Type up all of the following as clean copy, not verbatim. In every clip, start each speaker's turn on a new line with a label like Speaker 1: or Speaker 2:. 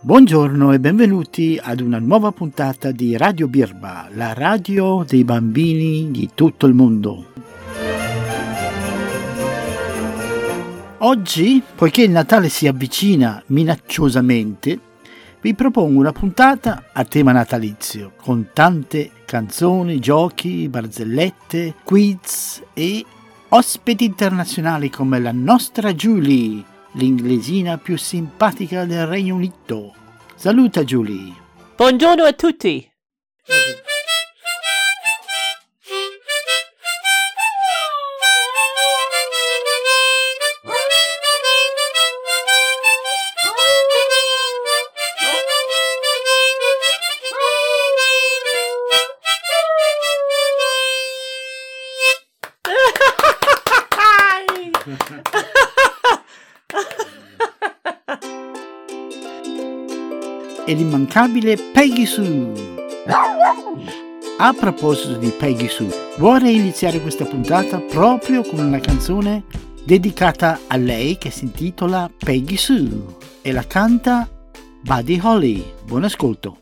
Speaker 1: Buongiorno e benvenuti ad una nuova puntata di Radio Birba, la radio dei bambini di tutto il mondo. Oggi, poiché il Natale si avvicina minacciosamente, vi propongo una puntata a tema natalizio, con tante canzoni, giochi, barzellette, quiz e ospiti internazionali come la nostra Julie, l'inglesina più simpatica del Regno Unito. Saluta Julie.
Speaker 2: Buongiorno a tutti.
Speaker 1: E l'immancabile Peggy Sue. A proposito di Peggy Sue, vorrei iniziare questa puntata proprio con una canzone dedicata a lei che si intitola Peggy Sue e la canta Buddy Holly. Buon ascolto.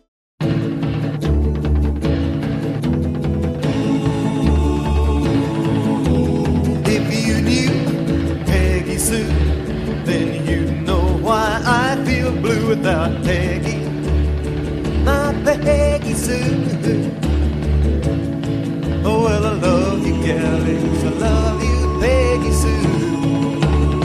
Speaker 3: If you knew Peggy Sue, then you know why I feel blue without Peggy. My Peggy Sue. Oh, well, I love you, gallies. I love you, Peggy Sue.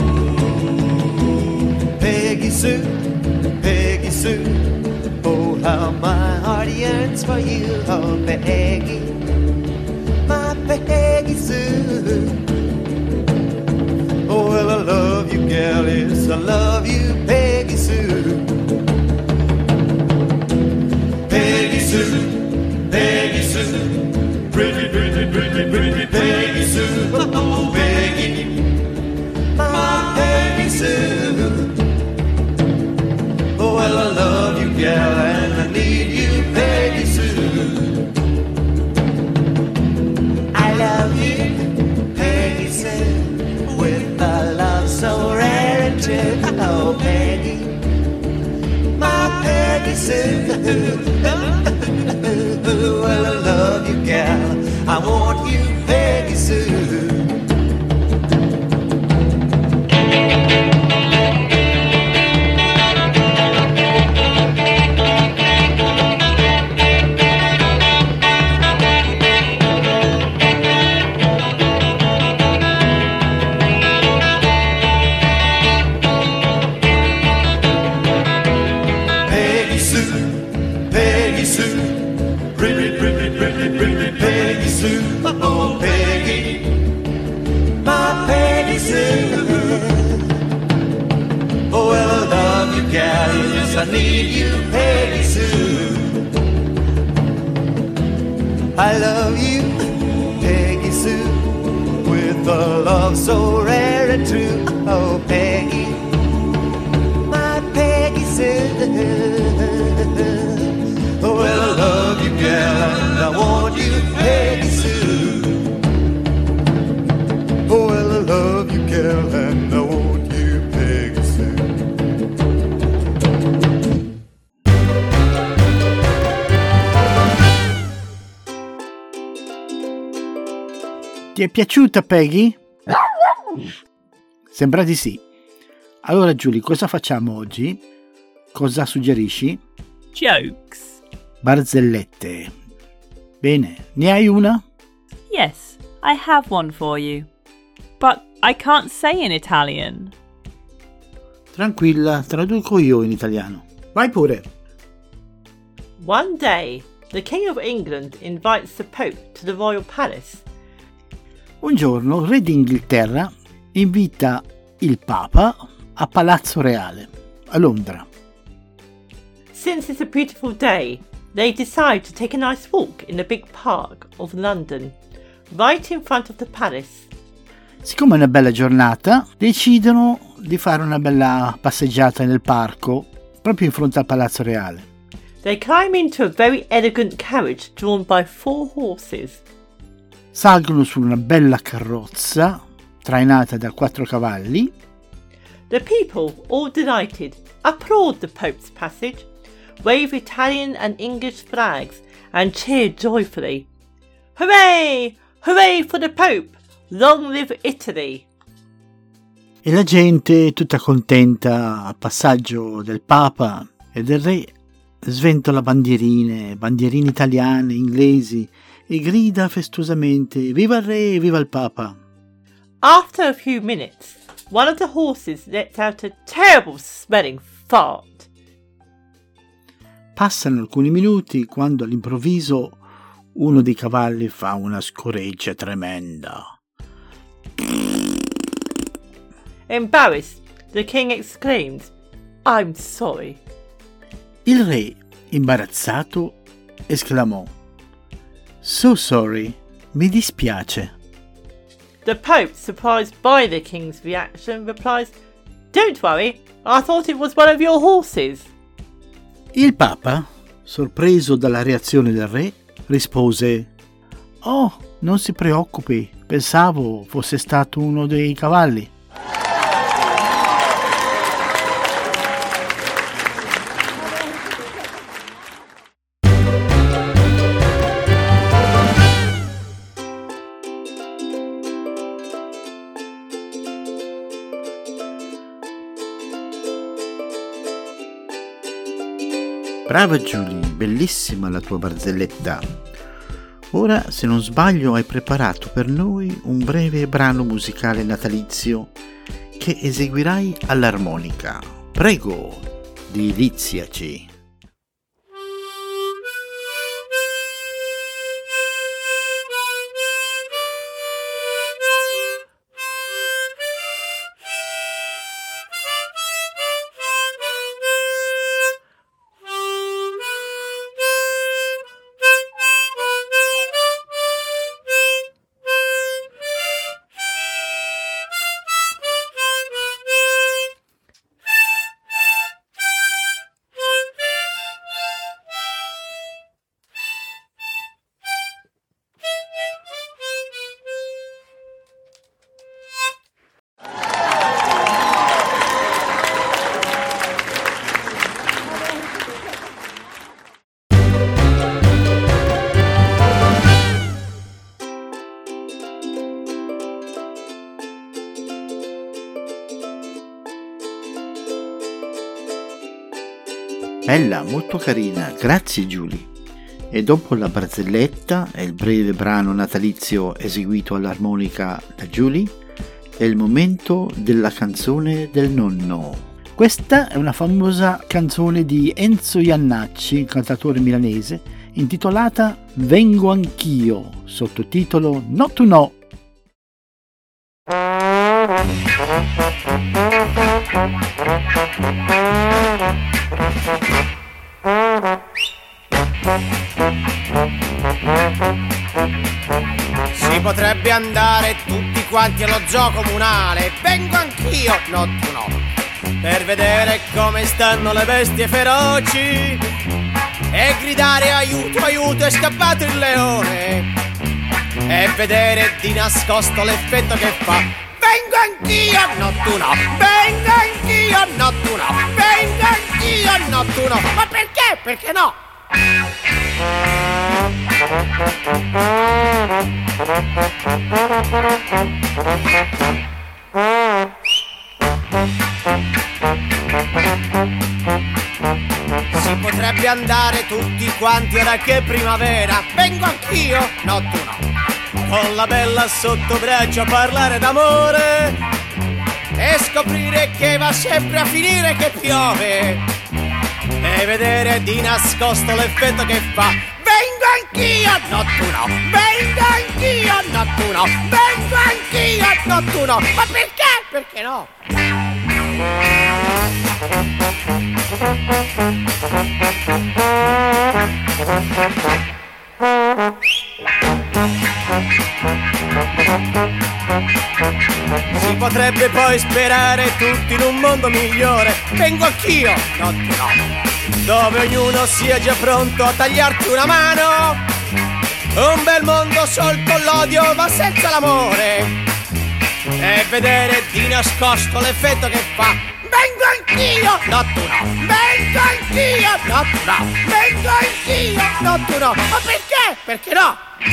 Speaker 3: Peggy Sue, Peggy Sue. Oh, how my heart yearns for you, oh, Peggy. My Peggy Sue. Oh, well, I love you, gallies. I love you, Peggy Sue. Peggy Sue, Peggy Sue, pretty, pretty, pretty, pretty Peggy Sue, oh Peggy, my Peggy Sue. Oh well, I love you, gal, and I need you, Peggy Sue. I love you, Peggy Sue, with a love so rare and true, oh Peggy, my Peggy Sue. Well, I love you, gal. I want you, Peggy Sue. Peggy Sue, Peggy Sue. Pretty, pretty, pretty, pretty Peggy Sue, oh Peggy, my Peggy Sue. Oh well, I love you, gal, yes I need you, Peggy Sue. I love you, Peggy Sue, with a love so rare and true, oh Peggy, my Peggy Sue. Oh, well, I love you, gal, and I want you, Peggy Sue. Oh, well, I love you, gal, and I want you, Peggy Sue.
Speaker 1: Ti è piaciuta Peggy? Sembra di sì. Allora Julie, cosa facciamo oggi? Cosa suggerisci?
Speaker 2: Jokes.
Speaker 1: Barzellette. Bene, ne hai una?
Speaker 2: Yes, I have one for you. But I can't say in Italian.
Speaker 1: Tranquilla, traduco io in italiano. Vai pure.
Speaker 4: One day, the King of England invites the Pope to the royal palace.
Speaker 1: Un giorno il re d'Inghilterra invita il Papa a Palazzo Reale, a Londra.
Speaker 4: Since it's a beautiful day, they decide to take a nice walk in the big park of London, right in front of the palace.
Speaker 1: Siccome è una bella giornata, decidono di fare una bella passeggiata nel parco, proprio in fronte al Palazzo Reale.
Speaker 4: They climb into a very elegant carriage drawn by 4 horses.
Speaker 1: Salgono su una bella carrozza trainata da 4 cavalli.
Speaker 4: The people, all delighted, applaud the Pope's passage, wave Italian and English flags, and cheer joyfully. Hooray! Hooray for the Pope! Long live Italy!
Speaker 1: E la gente, tutta contenta al passaggio del Papa e del Re, sventola bandierine italiane, inglesi, e grida festuosamente «Viva il Re, viva il Papa!».
Speaker 4: After a few minutes, one of the horses lets out a terrible smelling fart.
Speaker 1: Passano alcuni minuti quando all'improvviso uno dei cavalli fa una scoreggia tremenda.
Speaker 4: Embarrassed, the king exclaims, "I'm sorry."
Speaker 1: Il re, imbarazzato, esclamò «So sorry, mi dispiace».
Speaker 4: The Pope, surprised by the king's reaction, replies, "Don't worry, I thought it was one of your horses."
Speaker 1: Il Papa, sorpreso dalla reazione del re, rispose «Oh, non si preoccupi, pensavo fosse stato uno dei cavalli». Brava Julie, bellissima la tua barzelletta. Ora, se non sbaglio, hai preparato per noi un breve brano musicale natalizio che eseguirai all'armonica. Prego, deliziaci. Bella, molto carina, grazie Julie. E dopo la barzelletta e il breve brano natalizio eseguito all'armonica da Julie, è il momento della canzone del nonno. Questa è una famosa canzone di Enzo Iannacci, cantatore milanese, intitolata Vengo anch'io, sottotitolo No to No.
Speaker 5: Si potrebbe andare tutti quanti allo zoo comunale. Vengo anch'io, no tu no, per vedere come stanno le bestie feroci e gridare aiuto, aiuto, è scappato il leone, e vedere di nascosto l'effetto che fa. Vengo anch'io, no tu no, vengo anch'io, no tu no, vengo anch'io, no tu no. Ma perché? Perché no? Si potrebbe andare tutti quanti ora che è primavera. Vengo anch'io, no tu no, con la bella sotto braccio a parlare d'amore e scoprire che va sempre a finire che piove e vedere di nascosto l'effetto che fa. Vengo anch'io, no tu no, vengo anch'io, no tu no, vengo anch'io, no tu no. Ma perché? Perché no? Si potrebbe poi sperare tutti in un mondo migliore. Vengo anch'io, no tu no, dove ognuno sia già pronto a tagliarti una mano. Un bel mondo sol con l'odio ma senza l'amore, e vedere di nascosto l'effetto che fa. Vengo anch'io, anch'io, no tu no. Vengo anch'io, no tu no. Vengo anch'io, no tu no. Ma perché? Perché no?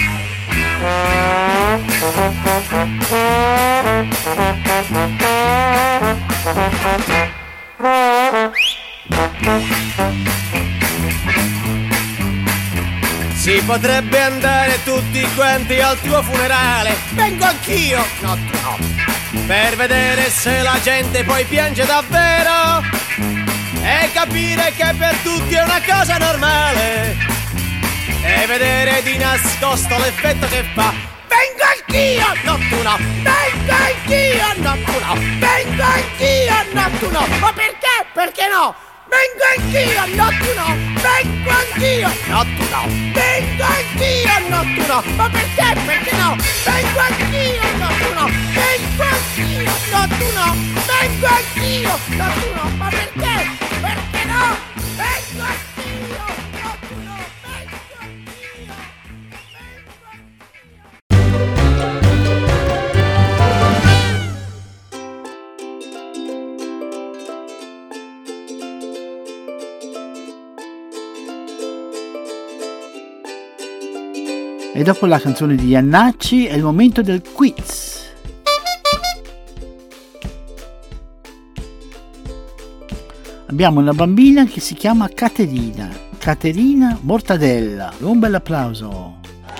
Speaker 5: Si potrebbe andare tutti quanti al tuo funerale. Vengo anch'io, no tu no. Per vedere se la gente poi piange davvero e capire che per tutti è una cosa normale e vedere di nascosto l'effetto che fa. Vengo anch'io, no tu no. Vengo anch'io, no tu no. Vengo anch'io, no tu no. Ma perché? Perché no? Vengo anch'io, no tu no. Vengo anch'io, no tu no. Vengo anch'io, no tu no. Ma perché? Perché no? Vengo anch'io, no tu no. Vengo anch'io, no tu no. Vengo anch'io, no tu no. Ma perché? Perché no? Vengo anch'io, no tu no. Vengo anch'io.
Speaker 1: E dopo la canzone di Iannacci è il momento del quiz. Abbiamo una bambina che si chiama Caterina. Caterina Mortadella. Un bel applauso.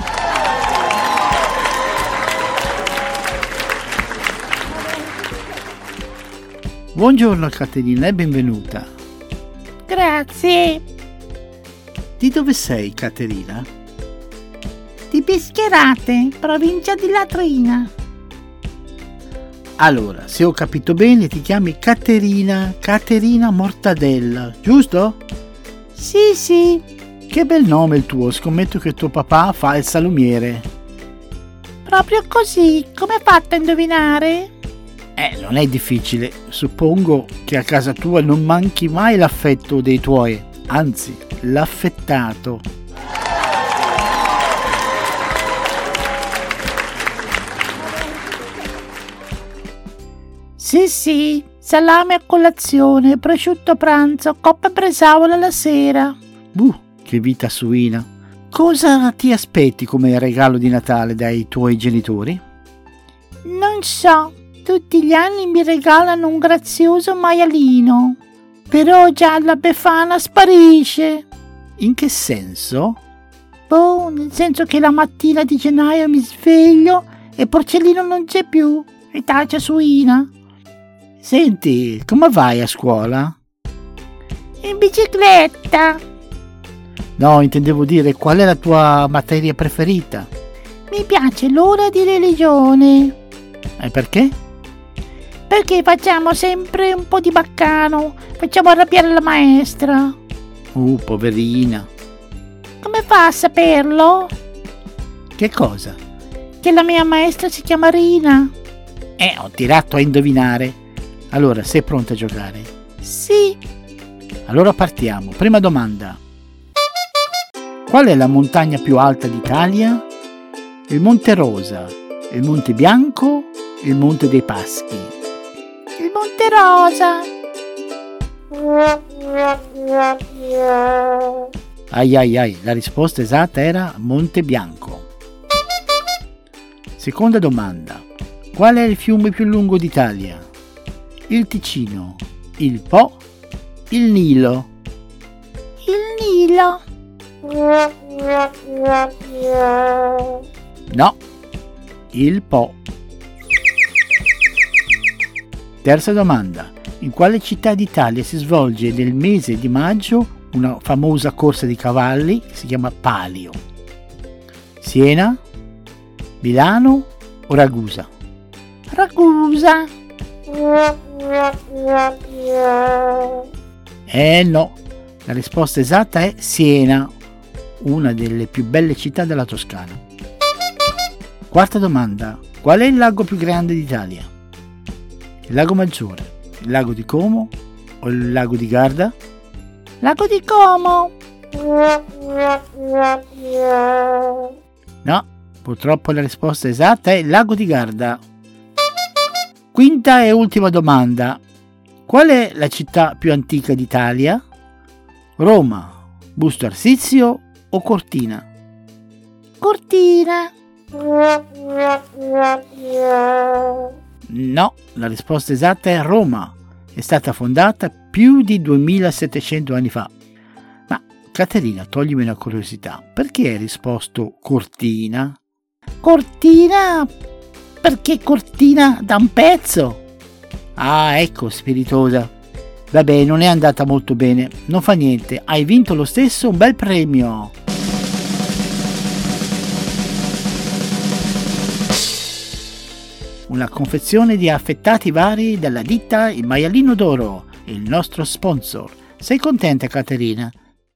Speaker 1: Buongiorno Caterina e benvenuta.
Speaker 6: Grazie.
Speaker 1: Di dove sei, Caterina?
Speaker 6: Di Bischerate, provincia di Latrina.
Speaker 1: Allora, se ho capito bene, ti chiami Caterina Mortadella, giusto?
Speaker 6: Sì, sì.
Speaker 1: Che bel nome il tuo, scommetto che tuo papà fa il salumiere.
Speaker 6: Proprio così, come hai fatto a indovinare?
Speaker 1: Non è difficile, suppongo che a casa tua non manchi mai l'affetto dei tuoi, anzi, l'affettato.
Speaker 6: Sì, sì, salame a colazione, prosciutto a pranzo, coppa e bresaola alla sera.
Speaker 1: Che vita suina. Cosa ti aspetti come regalo di Natale dai tuoi genitori?
Speaker 6: Non so, tutti gli anni mi regalano un grazioso maialino, però già la Befana sparisce.
Speaker 1: In che senso?
Speaker 6: Nel senso che la mattina di gennaio mi sveglio e Porcellino non c'è più, e taccia suina.
Speaker 1: Senti, come vai a scuola?
Speaker 6: In bicicletta.
Speaker 1: No, intendevo dire qual è la tua materia preferita?
Speaker 6: Mi piace l'ora di religione.
Speaker 1: E perché?
Speaker 6: Perché facciamo sempre un po' di baccano, facciamo arrabbiare la maestra.
Speaker 1: Poverina.
Speaker 6: Come fa a saperlo?
Speaker 1: Che cosa?
Speaker 6: Che la mia maestra si chiama Rina.
Speaker 1: Ho tirato a indovinare. Allora, sei pronta a giocare?
Speaker 6: Sì.
Speaker 1: Allora partiamo. Prima domanda. Qual è la montagna più alta d'Italia? Il Monte Rosa, il Monte Bianco, il Monte dei Paschi?
Speaker 6: Il Monte Rosa.
Speaker 1: Ai, la risposta esatta era Monte Bianco. Seconda domanda. Qual è il fiume più lungo d'Italia? Il Ticino, il Po, il Nilo?
Speaker 6: Il Nilo.
Speaker 1: No, il Po. Terza domanda. In quale città d'Italia si svolge nel mese di maggio una famosa corsa di cavalli che si chiama Palio? Siena, Milano o Ragusa?
Speaker 6: Ragusa.
Speaker 1: No, la risposta esatta è Siena, una delle più belle città della Toscana. Quarta domanda. Qual è il lago più grande d'Italia? Il lago Maggiore, il lago di Como o il lago di Garda?
Speaker 6: Lago di Como.
Speaker 1: No, purtroppo la risposta esatta è il lago di Garda. Quinta e ultima domanda. Qual è la città più antica d'Italia? Roma, Busto Arsizio o Cortina?
Speaker 6: Cortina.
Speaker 1: No, la risposta esatta è Roma. È stata fondata più di 2700 anni fa. Ma Caterina, toglimi una curiosità. Perché hai risposto Cortina?
Speaker 6: Cortina perché cortina da un pezzo.
Speaker 1: Ah, ecco, spiritosa. Vabbè, non è andata molto bene. Non fa niente, hai vinto lo stesso un bel premio. Una confezione di affettati vari dalla ditta Il Maialino d'Oro, il nostro sponsor. Sei contenta, Caterina?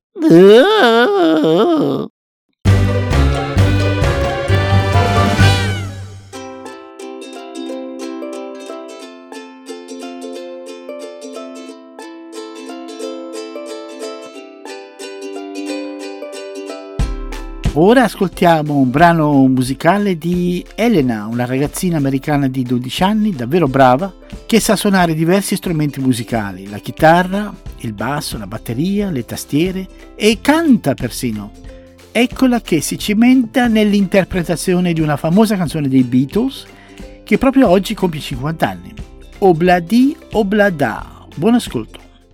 Speaker 1: Ora ascoltiamo un brano musicale di Elena, una ragazzina americana di 12 anni, davvero brava, che sa suonare diversi strumenti musicali, la chitarra, il basso, la batteria, le tastiere e canta persino. Eccola che si cimenta nell'interpretazione di una famosa canzone dei Beatles che proprio oggi compie 50 anni. Obladi Oblada. Buon ascolto.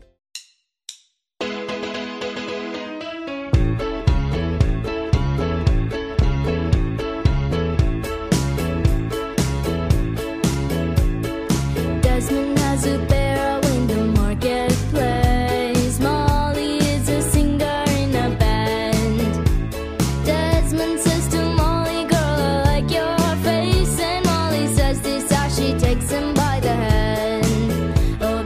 Speaker 7: Takes him by the hand. Oh,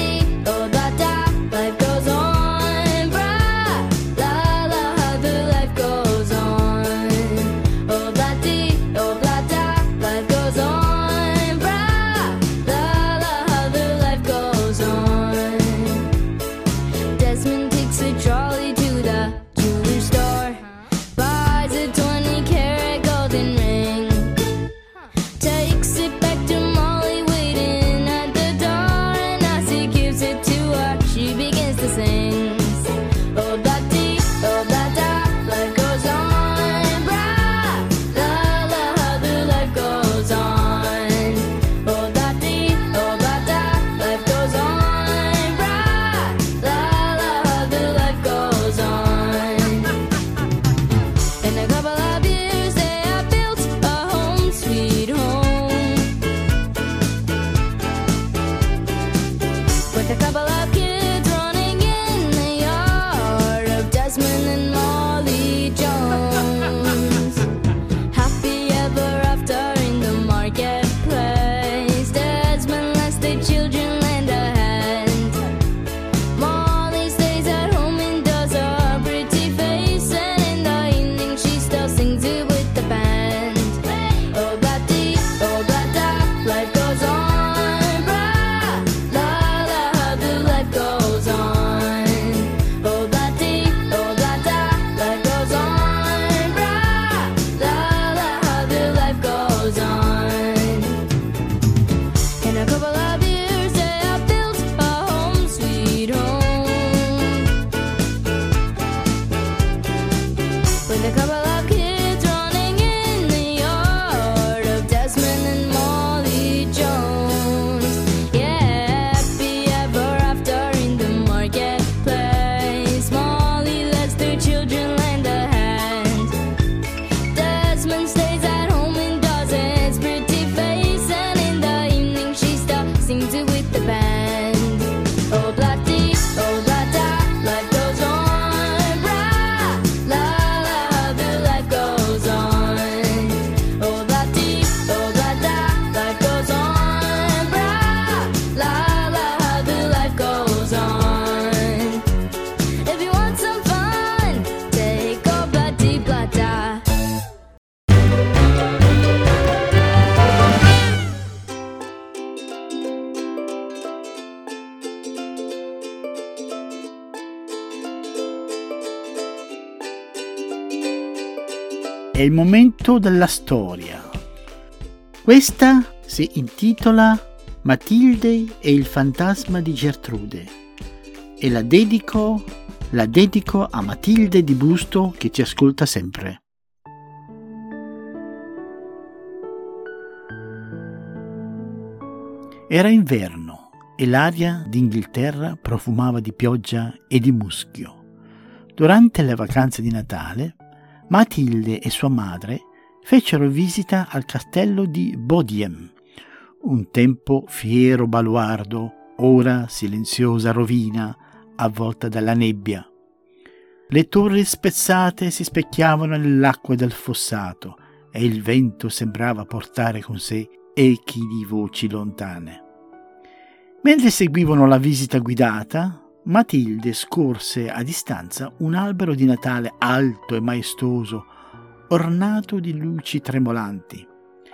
Speaker 1: È il momento della storia. Questa si intitola Matilde e il fantasma di Gertrude, e la dedico a Matilde di Busto che ci ascolta sempre. Era inverno e l'aria d'Inghilterra profumava di pioggia e di muschio. Durante le vacanze di Natale, Matilde e sua madre fecero visita al castello di Bodiem, un tempo fiero baluardo, ora silenziosa rovina, avvolta dalla nebbia. Le torri spezzate si specchiavano nell'acqua del fossato e il vento sembrava portare con sé echi di voci lontane. Mentre seguivano la visita guidata, Matilde scorse a distanza un albero di Natale alto e maestoso, ornato di luci tremolanti.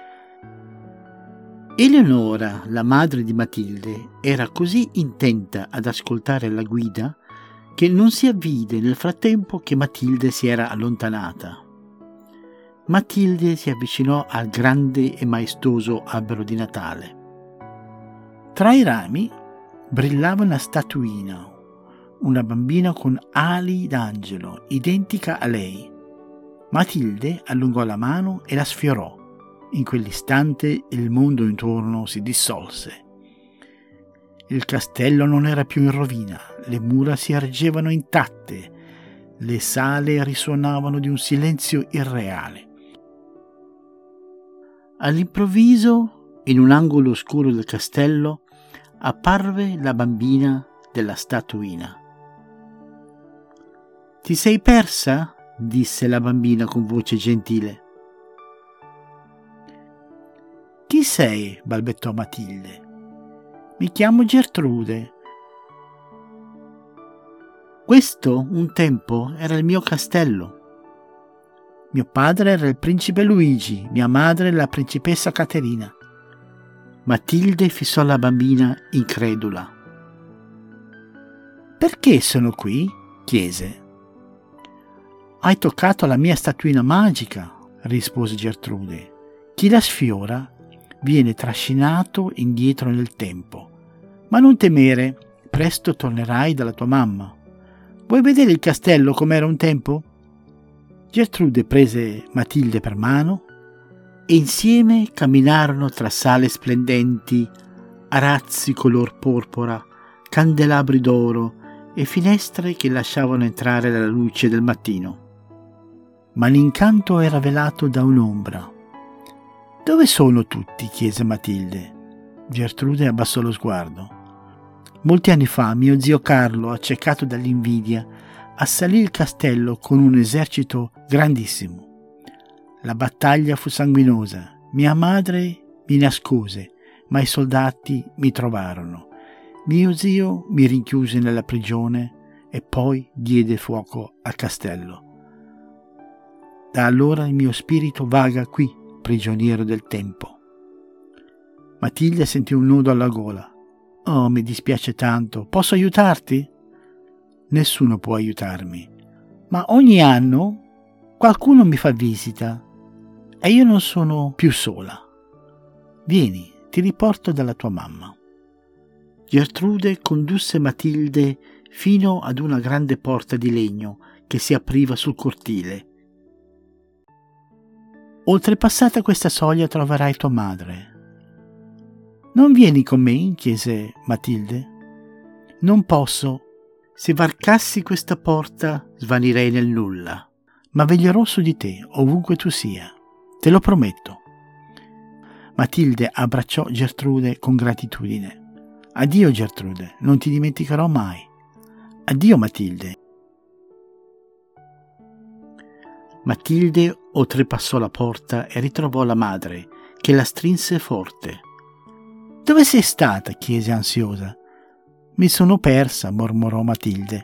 Speaker 1: Eleonora, la madre di Matilde, era così intenta ad ascoltare la guida che non si avvide nel frattempo che Matilde si era allontanata. Matilde si avvicinò al grande e maestoso albero di Natale. Tra i rami brillava una statuina, una bambina con ali d'angelo, identica a lei. Matilde allungò la mano e la sfiorò. In quell'istante il mondo intorno si dissolse. Il castello non era più in rovina, le mura si ergevano intatte, le sale risuonavano di un silenzio irreale. All'improvviso, in un angolo oscuro del castello, apparve la bambina della statuina. «Ti sei persa?» disse la bambina con voce gentile. «Chi sei?» balbettò Matilde. «Mi chiamo Gertrude. Questo un tempo era il mio castello. Mio padre era il principe Luigi, mia madre la principessa Caterina». Matilde fissò la bambina incredula. «Perché sono qui?» chiese. «Hai toccato la mia statuina magica», rispose Gertrude. «Chi la sfiora viene trascinato indietro nel tempo. Ma non temere, presto tornerai dalla tua mamma. Vuoi vedere il castello com'era un tempo?» Gertrude prese Matilde per mano e insieme camminarono tra sale splendenti, arazzi color porpora, candelabri d'oro e finestre che lasciavano entrare la luce del mattino. Ma l'incanto era velato da un'ombra. «Dove sono tutti?» chiese Matilde. Gertrude abbassò lo sguardo. «Molti anni fa mio zio Carlo, accecato dall'invidia, assalì il castello con un esercito grandissimo. La battaglia fu sanguinosa. Mia madre mi nascose, ma i soldati mi trovarono. Mio zio mi rinchiuse nella prigione e poi diede fuoco al castello. Da allora il mio spirito vaga qui, prigioniero del tempo». Matilde sentì un nudo alla gola. «Oh, mi dispiace tanto. Posso aiutarti?» «Nessuno può aiutarmi. Ma ogni anno qualcuno mi fa visita e io non sono più sola. Vieni, ti riporto dalla tua mamma». Gertrude condusse Matilde fino ad una grande porta di legno che si apriva sul cortile. «Oltrepassata questa soglia troverai tua madre». «Non vieni con me?» chiese Matilde. «Non posso. Se varcassi questa porta svanirei nel nulla, ma veglierò su di te ovunque tu sia. Te lo prometto». Matilde abbracciò Gertrude con gratitudine. «Addio Gertrude, non ti dimenticherò mai. Addio Matilde». Matilde oltrepassò la porta e ritrovò la madre, che la strinse forte. «Dove sei stata?» chiese ansiosa. «Mi sono persa», mormorò Matilde.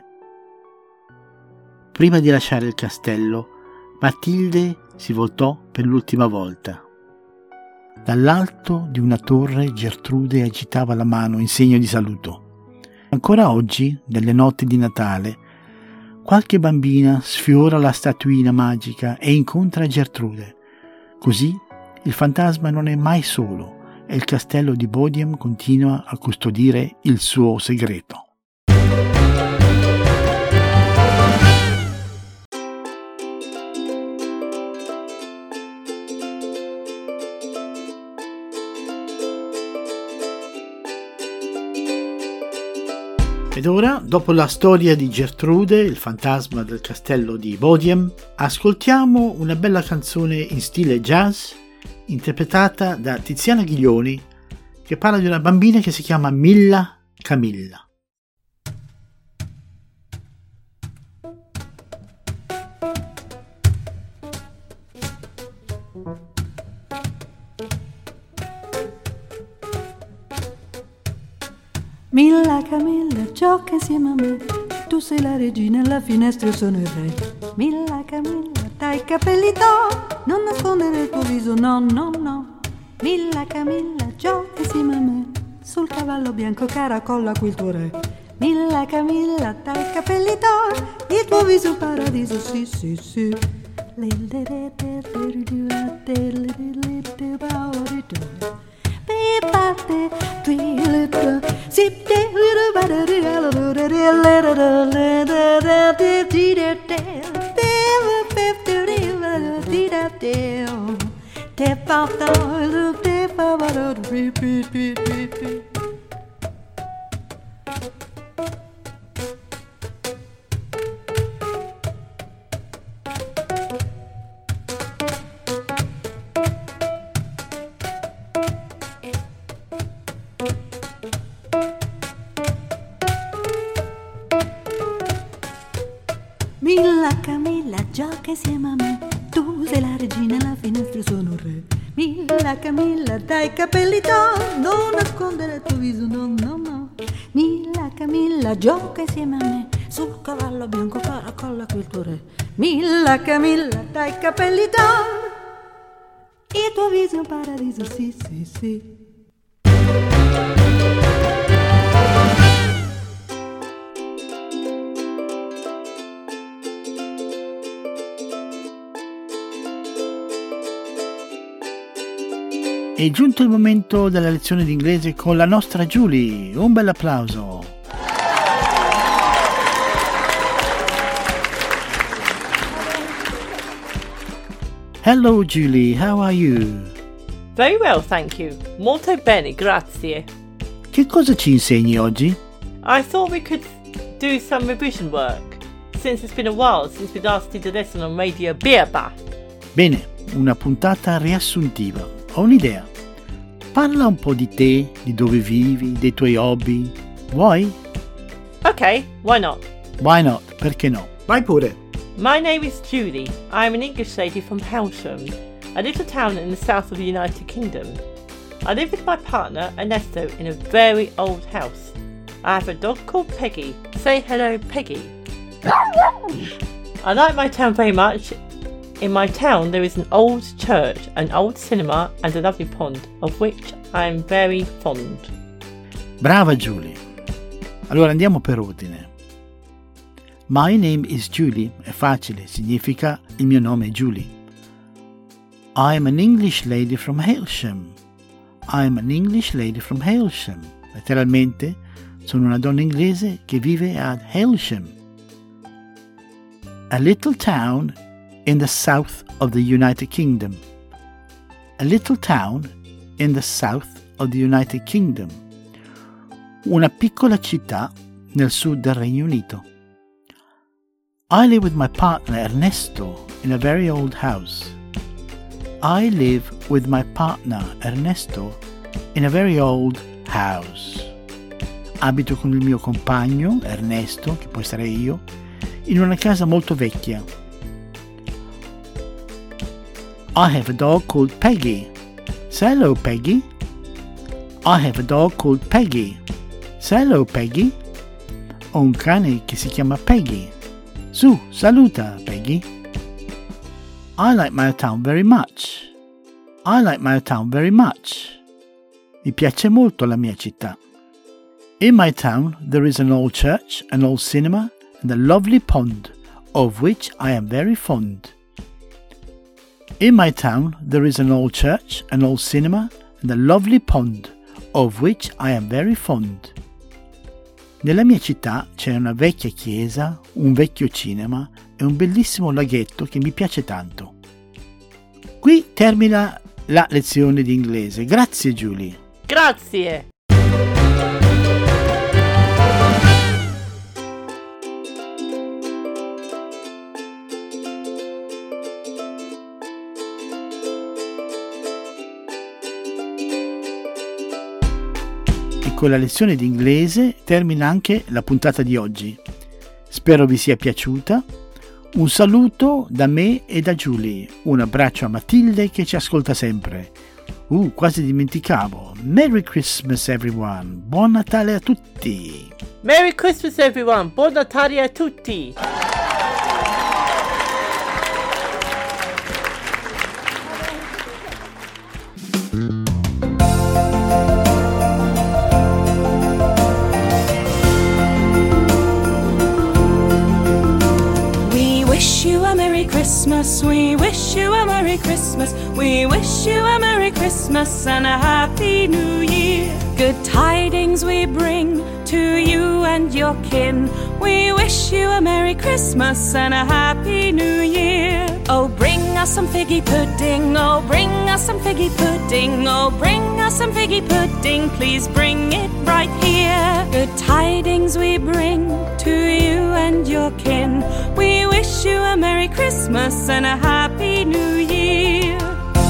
Speaker 1: Prima di lasciare il castello, Matilde si voltò per l'ultima volta. Dall'alto di una torre Gertrude agitava la mano in segno di saluto. Ancora oggi, nelle notti di Natale, qualche bambina sfiora la statuina magica e incontra Gertrude. Così il fantasma non è mai solo e il castello di Bodiam continua a custodire il suo segreto. Ed ora, dopo la storia di Gertrude, il fantasma del castello di Bodiam, ascoltiamo una bella canzone in stile jazz interpretata da Tiziana Ghiglioni, che parla di una bambina che si chiama Milla Camilla.
Speaker 8: Milla Camilla, gioca insieme a me. Tu sei la regina, alla finestra io sono il re. Milla Camilla, dai capelli d'oro, non nascondere il tuo viso, no, no, no. Milla Camilla, gioca insieme a me. Sul cavallo bianco caracolla qui il tuo re. Milla Camilla, dai capelli d'oro, il tuo viso un paradiso, sì, sì, sì. Milla Camilla, gioca insieme a me. Tu sei la regina, alla finestra sono il re. Milla Camilla, dai capelli d'oro, non nascondere il tuo viso, no, no, no. Milla Camilla, gioca insieme a me. Sul cavallo bianco caracolla qui il tuo re. Milla Camilla, dai capelli d'oro, il tuo viso è un paradiso, sì, sì, sì.
Speaker 1: È giunto il momento della lezione di inglese con la nostra Julie. Un bel applauso. Hello Julie, how are you?
Speaker 4: Very well, thank you. Molto bene, grazie.
Speaker 1: Che cosa ci insegni oggi?
Speaker 4: I thought we could do some revision work, since it's been a while since we last did a lesson on Radio Birba.
Speaker 1: Bene, una puntata riassuntiva. Ho un'idea. Parla un po' di te, di dove vivi, dei tuoi hobby. Vuoi?
Speaker 4: Okay, why not?
Speaker 1: Why not? Perché no? Vai pure.
Speaker 4: My name is Julie. I am an English lady from Hailsham, a little town in the south of the United Kingdom. I live with my partner, Ernesto, in a very old house. I have a dog called Peggy. Say hello, Peggy. I like my town very much. In my town there is an old church, an old cinema and a lovely pond, of which I am very fond.
Speaker 1: Brava Julie. Allora andiamo per ordine. My name is Julie, è facile, significa il mio nome è Julie. I am an English lady from Hailsham. I am an English lady from Hailsham. Letteralmente, sono una donna inglese che vive ad Hailsham. A little town in the south of the United Kingdom. A little town in the south of the United Kingdom. Una piccola città nel sud del Regno Unito. I live with my partner Ernesto in a very old house. I live with my partner Ernesto in a very old house. Abito con il mio compagno Ernesto, che può essere io, in una casa molto vecchia. I have a dog called Peggy. Say hello, Peggy. I have a dog called Peggy. Say hello, Peggy. Ho un cane che si chiama Peggy. Su, saluta, Peggy. I like my town very much. I like my town very much. Mi piace molto la mia città. In my town there is an old church, an old cinema, and a lovely pond, of which I am very fond. In my town there is an old church, an old cinema, and a lovely pond, of which I am very fond. Nella mia città c'è una vecchia chiesa, un vecchio cinema e un bellissimo laghetto che mi piace tanto. Qui termina la lezione di inglese. Grazie Julie.
Speaker 4: Grazie.
Speaker 1: E con la lezione di inglese termina anche la puntata di oggi. Spero vi sia piaciuta. Un saluto da me e da Julie. Un abbraccio a Matilde che ci ascolta sempre. Quasi dimenticavo. Merry Christmas everyone. Buon Natale a tutti.
Speaker 4: Merry Christmas everyone. Buon Natale a tutti.
Speaker 9: We wish you a Merry Christmas, we wish you a Merry Christmas, we wish you a Merry Christmas and a Happy New Year. Good tidings we bring to you and your kin. We wish you a Merry Christmas and a Happy New Year. Oh, bring us some figgy pudding, oh, bring us some figgy pudding, oh, bring us some figgy pudding, please bring it right here. Good tidings we bring to you and your kin. We wish you a Merry Christmas and a Happy New Year.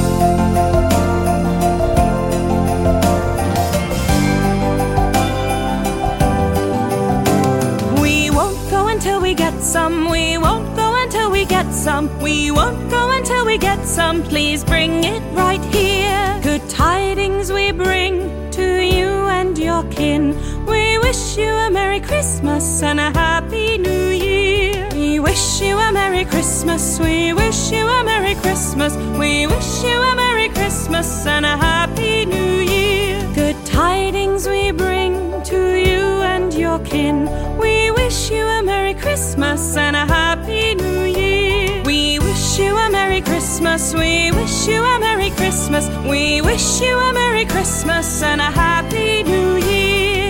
Speaker 9: We won't go until we get some, we won't go until we get some, we won't go until we get some, please bring it right here. Good tidings we bring to you and your kin. We wish you a Merry Christmas and a Happy New Year. We wish you a Merry Christmas, we wish you a Merry Christmas, we wish you a Merry Christmas and a Happy New Year. Good tidings we bring to you and your kin. We wish you a Merry Christmas and a Happy New Year. We wish you a Merry Christmas, we wish you a Merry Christmas, we wish you a Merry Christmas and a Happy New Year.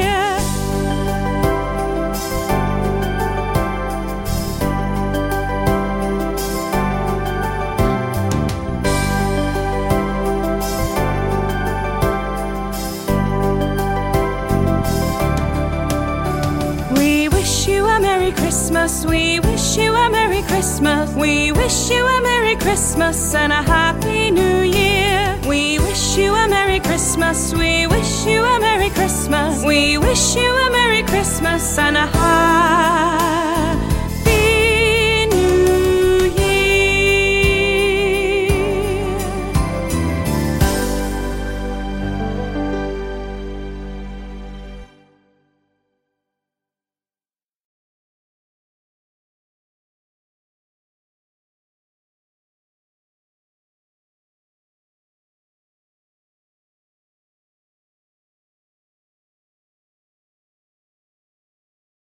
Speaker 9: We wish you a Merry Christmas, we wish you a Merry Christmas, we wish you a Merry Christmas and a Happy New Year. We wish you a Merry Christmas, we wish you a Merry Christmas, we wish you a Merry Christmas and a Happy